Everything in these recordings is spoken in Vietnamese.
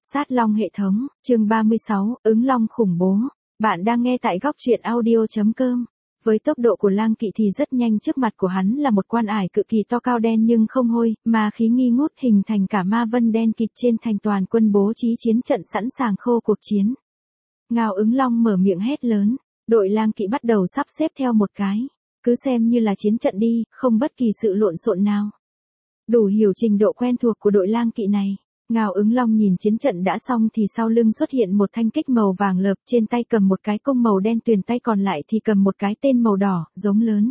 Sát Long hệ thống, chương 36, ứng long khủng bố. Bạn đang nghe tại góc truyện audio.com. Với tốc độ của Lang Kỵ thì rất nhanh, trước mặt của hắn là một quan ải cực kỳ to cao đen nhưng không hôi, mà khí nghi ngút hình thành cả ma vân đen kịt trên thành toàn quân bố trí chiến trận sẵn sàng khô cuộc chiến. Ngao Ứng Long mở miệng hét lớn, đội Lang Kỵ bắt đầu sắp xếp theo một cái. Cứ xem như là chiến trận đi, không bất kỳ sự lộn xộn nào. Đủ hiểu trình độ quen thuộc của đội Lang Kỵ này. Ngao Ứng Long nhìn chiến trận đã xong thì sau lưng xuất hiện một thanh kích màu vàng lợp, trên tay cầm một cái cung màu đen tuyền, tay còn lại thì cầm một cái tên màu đỏ, giống lớn.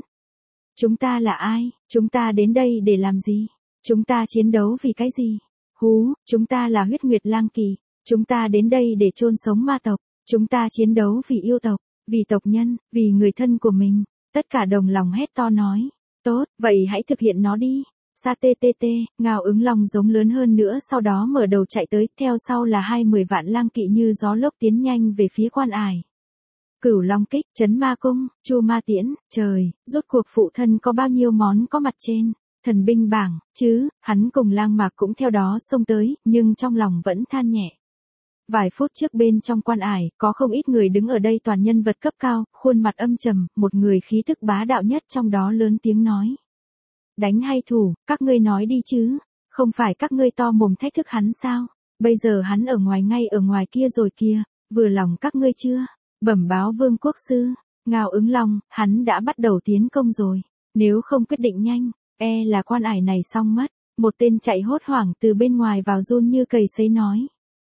Chúng ta là ai? Chúng ta đến đây để làm gì? Chúng ta chiến đấu vì cái gì? Hú, chúng ta là Huyết Nguyệt Lang Kỵ. Chúng ta đến đây để chôn sống ma tộc. Chúng ta chiến đấu vì yêu tộc, vì tộc nhân, vì người thân của mình. Tất cả đồng lòng hét to nói. Tốt, vậy hãy thực hiện nó đi. Sa tê tê tê, Ngao Ứng Long giống lớn hơn nữa, sau đó mở đầu chạy tới, theo sau là 20 vạn Lang Kỵ như gió lốc tiến nhanh về phía quan ải. Cửu Long kích, Chấn Ma cung, Chu Ma tiễn, trời, rốt cuộc phụ thân có bao nhiêu món có mặt trên thần binh bảng, chứ? Hắn cùng Lang Mạc cũng theo đó xông tới, nhưng trong lòng vẫn than nhẹ. Vài phút trước bên trong quan ải, có không ít người đứng ở đây, toàn nhân vật cấp cao, khuôn mặt âm trầm, một người khí tức bá đạo nhất trong đó lớn tiếng nói. Đánh hay thủ, các ngươi nói đi chứ, không phải các ngươi to mồm thách thức hắn sao? Bây giờ hắn ở ngoài, ngay ở ngoài kia rồi kìa, vừa lòng các ngươi chưa? Bẩm báo Vương Quốc Sư, Ngao Ứng Long, hắn đã bắt đầu tiến công rồi, nếu không quyết định nhanh, là quan ải này xong mất. Một tên chạy hốt hoảng từ bên ngoài vào run như cầy sấy nói.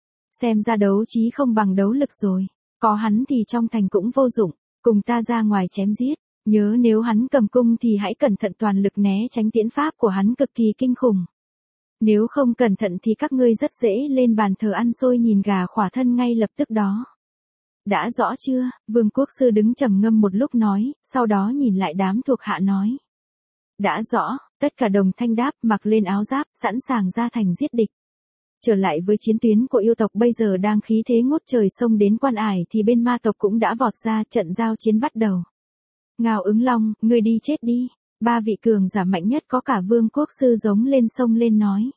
Xem ra đấu trí không bằng đấu lực rồi, có hắn thì trong thành cũng vô dụng, cùng ta ra ngoài chém giết. Nhớ nếu hắn cầm cung thì hãy cẩn thận, toàn lực né tránh tiễn pháp của hắn cực kỳ kinh khủng. Nếu không cẩn thận thì các ngươi rất dễ lên bàn thờ ăn xôi nhìn gà khỏa thân ngay lập tức đó. Đã rõ chưa? Vương Quốc Sư đứng trầm ngâm một lúc nói, sau đó nhìn lại đám thuộc hạ nói. Đã rõ, tất cả đồng thanh đáp, mặc lên áo giáp, sẵn sàng ra thành giết địch. Trở lại với chiến tuyến của yêu tộc bây giờ đang khí thế ngút trời, xông đến quan ải thì bên ma tộc cũng đã vọt ra, trận giao chiến bắt đầu. Ngao Ứng Long, ngươi đi chết đi. Ba vị cường giả mạnh nhất có cả Vương Quốc Sư giống lên xông lên nói.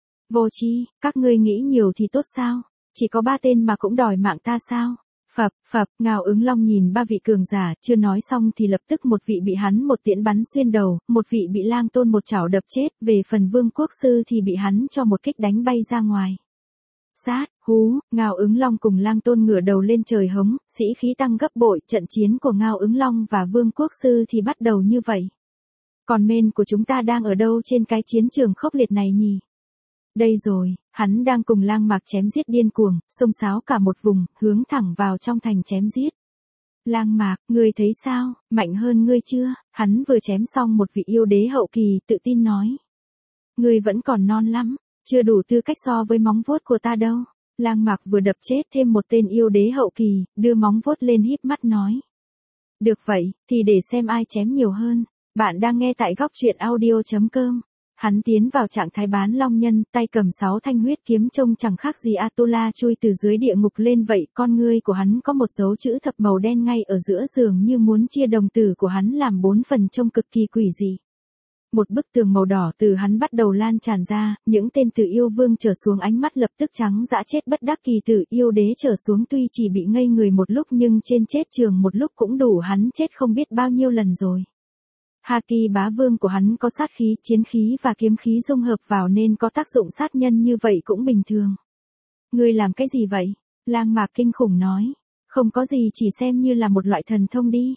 Vô tri, các ngươi nghĩ nhiều thì tốt sao? Chỉ có 3 tên mà cũng đòi mạng ta sao? Phập, Ngao Ứng Long nhìn 3 vị cường giả, chưa nói xong thì lập tức một vị bị hắn một tiễn bắn xuyên đầu, một vị bị Lang Tôn một chảo đập chết, về phần Vương Quốc Sư thì bị hắn cho một kích đánh bay ra ngoài. Sát, hú, Ngao Ứng Long cùng Lang Tôn ngửa đầu lên trời hống, sĩ khí tăng gấp bội, trận chiến của Ngao Ứng Long và Vương Quốc Sư thì bắt đầu như vậy. Còn men của chúng ta đang ở đâu trên cái chiến trường khốc liệt này nhỉ? Đây rồi, hắn đang cùng Lang Mạc chém giết điên cuồng, xông xáo cả một vùng, hướng thẳng vào trong thành chém giết. Lang Mạc, ngươi thấy sao, mạnh hơn ngươi chưa? Hắn vừa chém xong một vị yêu đế hậu kỳ, tự tin nói. Ngươi vẫn còn non lắm. Chưa đủ tư cách so với móng vuốt của ta đâu. Lang Mạc vừa đập chết thêm một tên yêu đế hậu kỳ, đưa móng vuốt lên híp mắt nói. Được vậy, thì để xem ai chém nhiều hơn. Bạn đang nghe tại góc truyện audio.com. Hắn tiến vào trạng thái bán long nhân, tay cầm 6 thanh huyết kiếm trông chẳng khác gì Atula chui từ dưới địa ngục lên vậy. Con ngươi của hắn có một dấu chữ thập màu đen ngay ở giữa, dường như muốn chia đồng tử của hắn làm 4 phần, trông cực kỳ quỷ dị. Một bức tường màu đỏ từ hắn bắt đầu lan tràn ra, những tên từ yêu vương trở xuống ánh mắt lập tức trắng dã, chết bất đắc kỳ tử. Yêu đế trở xuống tuy chỉ bị ngây người một lúc nhưng trên chết trường một lúc cũng đủ hắn chết không biết bao nhiêu lần rồi. Haki bá vương của hắn có sát khí, chiến khí và kiếm khí dung hợp vào nên có tác dụng sát nhân như vậy cũng bình thường. Ngươi làm cái gì vậy? Lang Mạc kinh khủng nói. Không có gì, chỉ xem như là một loại thần thông đi.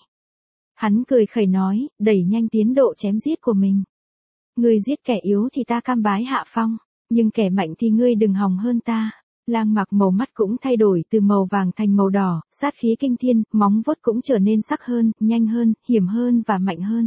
Hắn cười khẩy nói, đẩy nhanh tiến độ chém giết của mình. Ngươi giết kẻ yếu thì ta cam bái hạ phong, nhưng kẻ mạnh thì ngươi đừng hòng hơn ta. Lang Mạc màu mắt cũng thay đổi từ màu vàng thành màu đỏ, sát khí kinh thiên, móng vuốt cũng trở nên sắc hơn, nhanh hơn, hiểm hơn và mạnh hơn.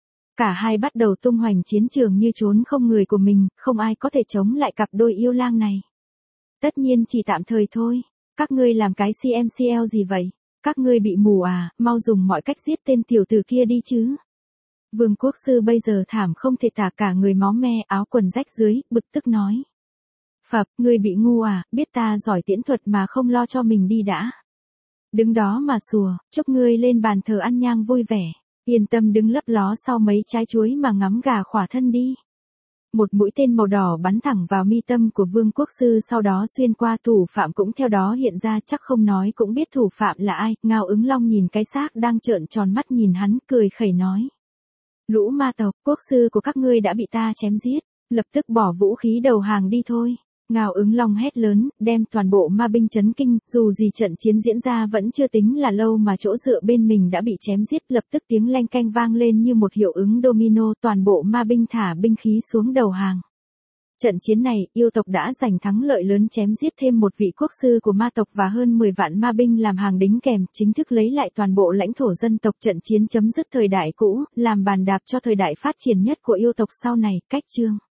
Cả hai bắt đầu tung hoành chiến trường như trốn không người của mình, không ai có thể chống lại cặp đôi yêu lang này. Tất nhiên chỉ tạm thời thôi. Các ngươi làm cái CMCL gì vậy? Các ngươi bị mù à, mau dùng mọi cách giết tên tiểu tử kia đi chứ. Vương Quốc Sư bây giờ thảm không thể tả, cả người máu me, áo quần rách dưới, bực tức nói. Phập, ngươi bị ngu à, biết ta giỏi tiễn thuật mà không lo cho mình đi đã. Đứng đó mà sủa, chúc ngươi lên bàn thờ ăn nhang vui vẻ. Yên tâm đứng lấp ló sau mấy trái chuối mà ngắm gà khỏa thân đi. Một mũi tên màu đỏ bắn thẳng vào mi tâm của Vương Quốc Sư, sau đó xuyên qua, thủ phạm cũng theo đó hiện ra, chắc không nói cũng biết thủ phạm là ai. Ngao Ứng Long nhìn cái xác đang trợn tròn mắt nhìn hắn, cười khẩy nói. Lũ ma tộc, quốc sư của các ngươi đã bị ta chém giết, lập tức bỏ vũ khí đầu hàng đi thôi. Ngao Ứng Long hét lớn, đem toàn bộ ma binh chấn kinh, dù gì trận chiến diễn ra vẫn chưa tính là lâu mà chỗ dựa bên mình đã bị chém giết, lập tức tiếng leng keng vang lên như một hiệu ứng domino, toàn bộ ma binh thả binh khí xuống đầu hàng. Trận chiến này, yêu tộc đã giành thắng lợi lớn, chém giết thêm một vị quốc sư của ma tộc và hơn 10 vạn ma binh làm hàng đính kèm, chính thức lấy lại toàn bộ lãnh thổ dân tộc. Trận chiến chấm dứt thời đại cũ, làm bàn đạp cho thời đại phát triển nhất của yêu tộc sau này. Cách chương